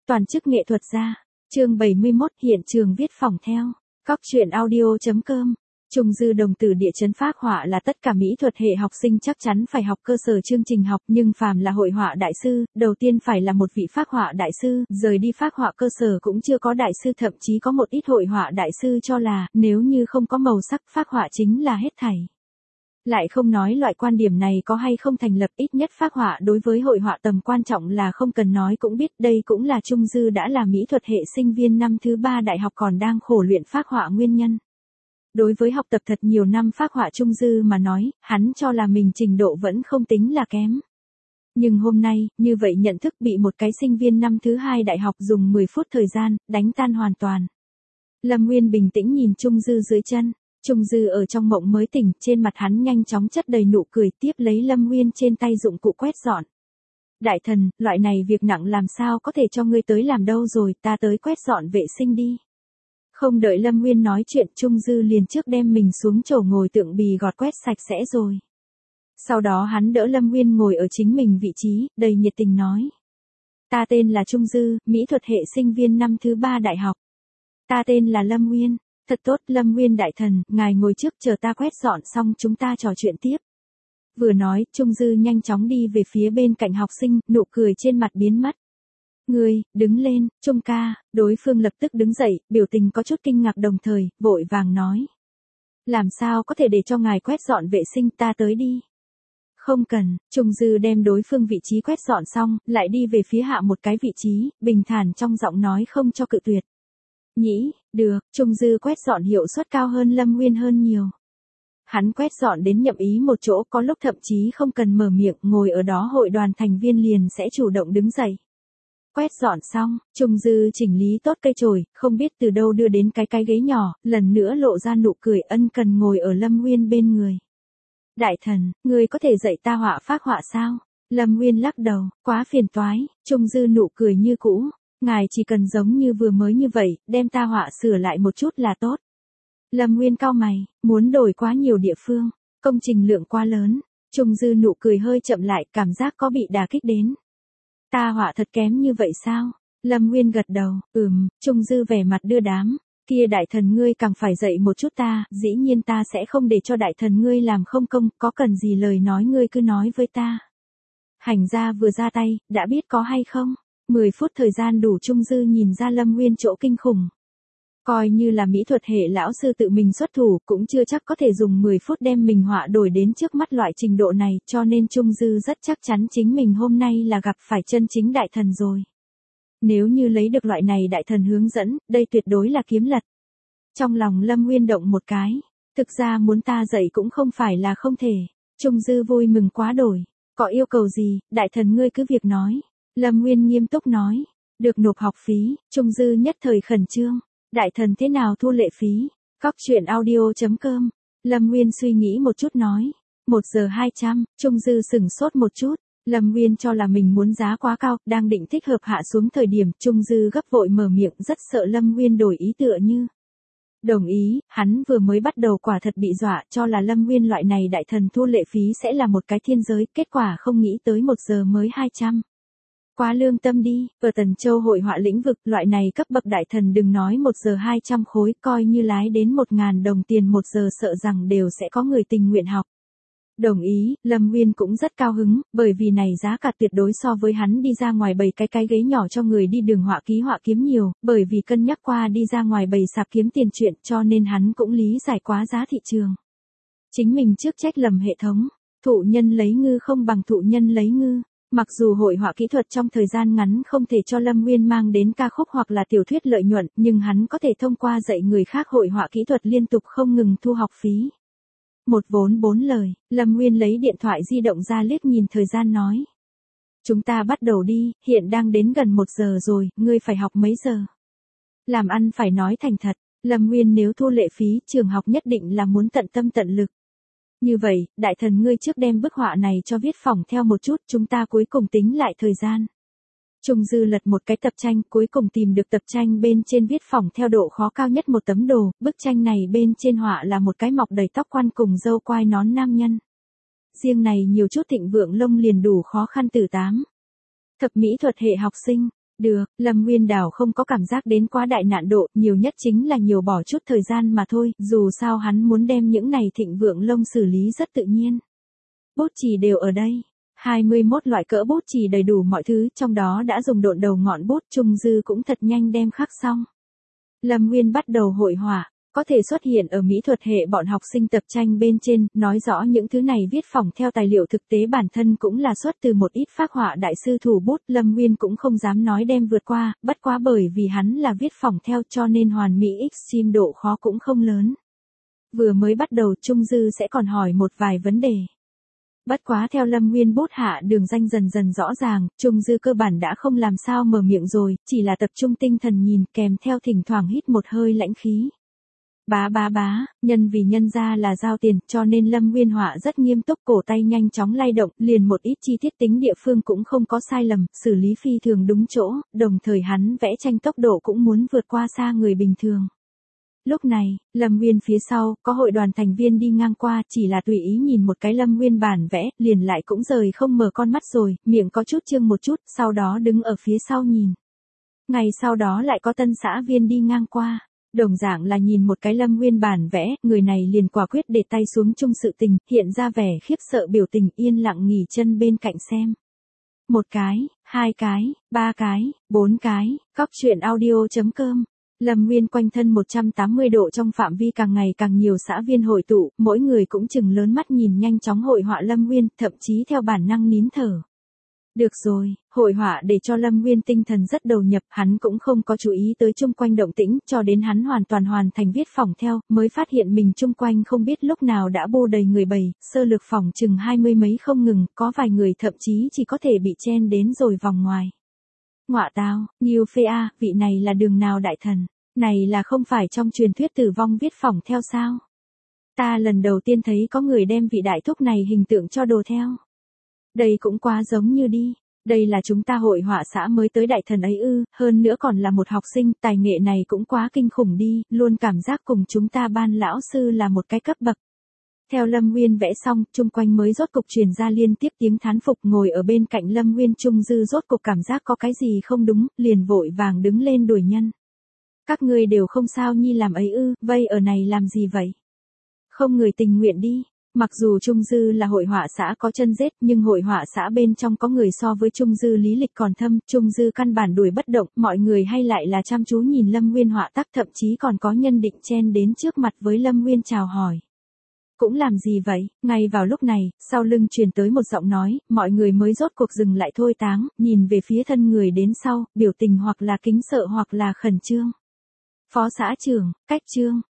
Toàn chức nghệ thuật gia. Chương 71 hiện trường viết phỏng theo. Cóc truyện audio.com. Trung dư đồng tử địa chấn phác họa là tất cả mỹ thuật hệ học sinh chắc chắn phải học cơ sở chương trình học, nhưng phàm là hội họa đại sư, đầu tiên phải là một vị phác họa đại sư, rời đi phác họa cơ sở cũng chưa có đại sư, thậm chí có một ít hội họa đại sư cho là, nếu như không có màu sắc phác họa chính là hết thảy. Lại không nói loại quan điểm này có hay không thành lập, ít nhất phác họa đối với hội họa tầm quan trọng là không cần nói cũng biết, đây cũng là Trung dư đã là mỹ thuật hệ sinh viên năm thứ 3 đại học còn đang khổ luyện phác họa nguyên nhân. Đối với học tập thật nhiều năm phác họa Trung dư mà nói, hắn cho là mình trình độ vẫn không tính là kém. Nhưng hôm nay, như vậy nhận thức bị một cái sinh viên năm thứ 2 đại học dùng 10 phút thời gian, đánh tan hoàn toàn. Lâm Nguyên bình tĩnh nhìn Trung dư dưới chân. Trung dư ở trong mộng mới tỉnh, trên mặt hắn nhanh chóng chất đầy nụ cười, tiếp lấy Lâm Nguyên trên tay dụng cụ quét dọn. Đại thần, loại này việc nặng làm sao có thể cho ngươi tới làm đâu rồi, ta tới quét dọn vệ sinh đi. Không đợi Lâm Nguyên nói chuyện, Trung dư liền trước đem mình xuống chổ ngồi tượng bì gọt quét sạch sẽ rồi. Sau đó hắn đỡ Lâm Nguyên ngồi ở chính mình vị trí, đầy nhiệt tình nói. Ta tên là Trung dư, mỹ thuật hệ sinh viên năm thứ 3 đại học. Ta tên là Lâm Nguyên. Thật tốt, Lâm Nguyên đại thần, ngài ngồi trước chờ ta quét dọn xong chúng ta trò chuyện tiếp. Vừa nói, Trung dư nhanh chóng đi về phía bên cạnh học sinh, nụ cười trên mặt biến mất. Ngươi, đứng lên, Trung ca, đối phương lập tức đứng dậy, biểu tình có chút kinh ngạc đồng thời, vội vàng nói. Làm sao có thể để cho ngài quét dọn vệ sinh, ta tới đi. Không cần, Trung dư đem đối phương vị trí quét dọn xong, lại đi về phía hạ một cái vị trí, bình thản trong giọng nói không cho cự tuyệt. Nhĩ, được, Trung dư quét dọn hiệu suất cao hơn Lâm Nguyên hơn nhiều. Hắn quét dọn đến nhậm ý một chỗ, có lúc thậm chí không cần mở miệng, ngồi ở đó hội đoàn thành viên liền sẽ chủ động đứng dậy. Quét dọn xong, Trung dư chỉnh lý tốt cây chổi, không biết từ đâu đưa đến cái ghế nhỏ, lần nữa lộ ra nụ cười ân cần ngồi ở Lâm Nguyên bên người. Đại thần, ngươi có thể dạy ta họa phác họa sao? Lâm Nguyên lắc đầu, quá phiền toái. Trung dư nụ cười như cũ. Ngài chỉ cần giống như vừa mới như vậy, đem ta họa sửa lại một chút là tốt. Lâm Nguyên cau mày, muốn đổi quá nhiều địa phương, công trình lượng quá lớn. Trung dư nụ cười hơi chậm lại, cảm giác có bị đả kích đến. Ta họa thật kém như vậy sao? Lâm Nguyên gật đầu, Trung dư vẻ mặt đưa đám. Kia đại thần ngươi càng phải dạy một chút ta, dĩ nhiên ta sẽ không để cho đại thần ngươi làm không công, có cần gì lời nói ngươi cứ nói với ta. Hành gia vừa ra tay, đã biết có hay không? 10 phút thời gian đủ. Trung dư nhìn ra Lâm Nguyên chỗ kinh khủng. Coi như là mỹ thuật hệ lão sư tự mình xuất thủ, cũng chưa chắc có thể dùng 10 phút đem mình họa đổi đến trước mắt loại trình độ này, cho nên Trung dư rất chắc chắn chính mình hôm nay là gặp phải chân chính đại thần rồi. Nếu như lấy được loại này đại thần hướng dẫn, đây tuyệt đối là kiếm lật. Trong lòng Lâm Nguyên động một cái, thực ra muốn ta dạy cũng không phải là không thể. Trung dư vui mừng quá đổi, có yêu cầu gì, đại thần ngươi cứ việc nói. Lâm Nguyên nghiêm túc nói, được nộp học phí. Trung dư nhất thời khẩn trương, đại thần thế nào thu lệ phí? Cóc truyện audio.com. Lâm Nguyên suy nghĩ một chút nói, 1 giờ 200. Trung dư sửng sốt một chút. Lâm Nguyên cho là mình muốn giá quá cao, đang định thích hợp hạ xuống thời điểm, Trung dư gấp vội mở miệng, rất sợ Lâm Nguyên đổi ý tựa như. Đồng ý, hắn vừa mới bắt đầu quả thật bị dọa, cho là Lâm Nguyên loại này đại thần thu lệ phí sẽ là một cái thiên giới, kết quả không nghĩ tới 1 giờ mới 200. Quá lương tâm đi, ở Tần Châu hội họa lĩnh vực, loại này cấp bậc đại thần đừng nói 1 giờ 200 khối, coi như lái đến 1.000 đồng tiền 1 giờ sợ rằng đều sẽ có người tình nguyện học. Đồng ý, Lâm Nguyên cũng rất cao hứng, bởi vì này giá cả tuyệt đối so với hắn đi ra ngoài bày cái ghế nhỏ cho người đi đường họa ký họa kiếm nhiều, bởi vì cân nhắc qua đi ra ngoài bày sạp kiếm tiền chuyện, cho nên hắn cũng lý giải quá giá thị trường. Chính mình trước trách lầm hệ thống, thụ nhân lấy ngư không bằng thụ nhân lấy ngư. Mặc dù hội họa kỹ thuật trong thời gian ngắn không thể cho Lâm Nguyên mang đến ca khúc hoặc là tiểu thuyết lợi nhuận, nhưng hắn có thể thông qua dạy người khác hội họa kỹ thuật liên tục không ngừng thu học phí. Một vốn 4 lời, Lâm Nguyên lấy điện thoại di động ra liếc nhìn thời gian nói. Chúng ta bắt đầu đi, hiện đang đến gần 1 giờ rồi, ngươi phải học mấy giờ? Làm ăn phải nói thành thật, Lâm Nguyên nếu thu lệ phí, trường học nhất định là muốn tận tâm tận lực. Như vậy, đại thần ngươi trước đem bức họa này cho viết phỏng theo một chút, chúng ta cuối cùng tính lại thời gian. Trung dư lật một cái tập tranh, cuối cùng tìm được tập tranh bên trên viết phỏng theo độ khó cao nhất một tấm đồ, bức tranh này bên trên họa là một cái mọc đầy tóc quan cùng râu quai nón nam nhân. Riêng này nhiều chút thịnh vượng lông liền đủ khó khăn từ 8. Thập mỹ thuật hệ học sinh, Được, Lâm Nguyên Đào không có cảm giác đến quá đại nạn độ, nhiều nhất chính là nhiều bỏ chút thời gian mà thôi, dù sao hắn muốn đem những này thịnh vượng lông xử lý rất tự nhiên. Bút chì đều ở đây. 21 loại cỡ bút chì đầy đủ mọi thứ, trong đó đã dùng độn đầu ngọn bút, Trung Dư cũng thật nhanh đem khắc xong. Lâm Nguyên bắt đầu hội họa, có thể xuất hiện ở mỹ thuật hệ bọn học sinh tập tranh bên trên, nói rõ những thứ này viết phỏng theo tài liệu thực tế bản thân cũng là xuất từ một ít phác họa đại sư thủ bút, Lâm Nguyên cũng không dám nói đem vượt qua, bất quá bởi vì hắn là viết phỏng theo cho nên hoàn mỹ extreme độ khó cũng không lớn. Vừa mới bắt đầu Trung Dư sẽ còn hỏi một vài vấn đề. Bất quá theo Lâm Nguyên bút hạ đường danh dần dần rõ ràng, Trung Dư cơ bản đã không làm sao mở miệng rồi, chỉ là tập trung tinh thần nhìn kèm theo thỉnh thoảng hít một hơi lãnh khí. Bá, nhân vì nhân ra là giao tiền, cho nên Lâm Nguyên họa rất nghiêm túc, cổ tay nhanh chóng lay động, liền một ít chi tiết tính địa phương cũng không có sai lầm, xử lý phi thường đúng chỗ, đồng thời hắn vẽ tranh tốc độ cũng muốn vượt qua xa người bình thường. Lúc này, Lâm Nguyên phía sau, có hội đoàn thành viên đi ngang qua, chỉ là tùy ý nhìn một cái Lâm Nguyên bản vẽ, liền lại cũng rời không mở con mắt rồi, miệng có chút trương một chút, sau đó đứng ở phía sau nhìn. Ngày sau đó lại có tân xã viên đi ngang qua. Đồng dạng là nhìn một cái Lâm Nguyên bản vẽ, người này liền quả quyết để tay xuống chung sự tình, hiện ra vẻ khiếp sợ biểu tình, yên lặng nghỉ chân bên cạnh xem. 1 cái, 2 cái, 3 cái, 4 cái, cóc truyện audio.com. Lâm Nguyên quanh thân 180 độ trong phạm vi càng ngày càng nhiều xã viên hội tụ, mỗi người cũng chừng lớn mắt nhìn nhanh chóng hội họa Lâm Nguyên, thậm chí theo bản năng nín thở. Được rồi, hội họa để cho Lâm Nguyên tinh thần rất đầu nhập, hắn cũng không có chú ý tới chung quanh động tĩnh, cho đến hắn hoàn thành viết phỏng theo, mới phát hiện mình chung quanh không biết lúc nào đã bô đầy người bầy, sơ lược phỏng chừng 20 mấy không ngừng, có vài người thậm chí chỉ có thể bị chen đến rồi vòng ngoài. Ngọa tao, Nghiêu Phê A, vị này là đường nào đại thần, này là không phải trong truyền thuyết tử vong viết phỏng theo sao? Ta lần đầu tiên thấy có người đem vị đại thúc này hình tượng cho đồ theo. Đây cũng quá giống như đi, đây là chúng ta hội họa xã mới tới đại thần ấy ư, hơn nữa còn là một học sinh, tài nghệ này cũng quá kinh khủng đi, luôn cảm giác cùng chúng ta ban lão sư là một cái cấp bậc. Theo Lâm Nguyên vẽ xong, chung quanh mới rốt cục truyền ra liên tiếp tiếng thán phục, ngồi ở bên cạnh Lâm Nguyên Trung Dư rốt cục cảm giác có cái gì không đúng, liền vội vàng đứng lên đuổi nhân. Các ngươi đều không sao nhi làm ấy ư, vây ở này làm gì vậy? Không người tình nguyện đi. Mặc dù Trung Dư là hội họa xã có chân rết, nhưng hội họa xã bên trong có người so với Trung Dư lý lịch còn thâm, Trung Dư căn bản đuổi bất động, mọi người hay lại là chăm chú nhìn Lâm Nguyên họa tác, thậm chí còn có nhân định chen đến trước mặt với Lâm Nguyên chào hỏi. Cũng làm gì vậy? Ngay vào lúc này, sau lưng truyền tới một giọng nói, mọi người mới rốt cuộc dừng lại thôi táng, nhìn về phía thân người đến sau, biểu tình hoặc là kính sợ hoặc là khẩn trương. Phó xã trưởng, Cách Trương,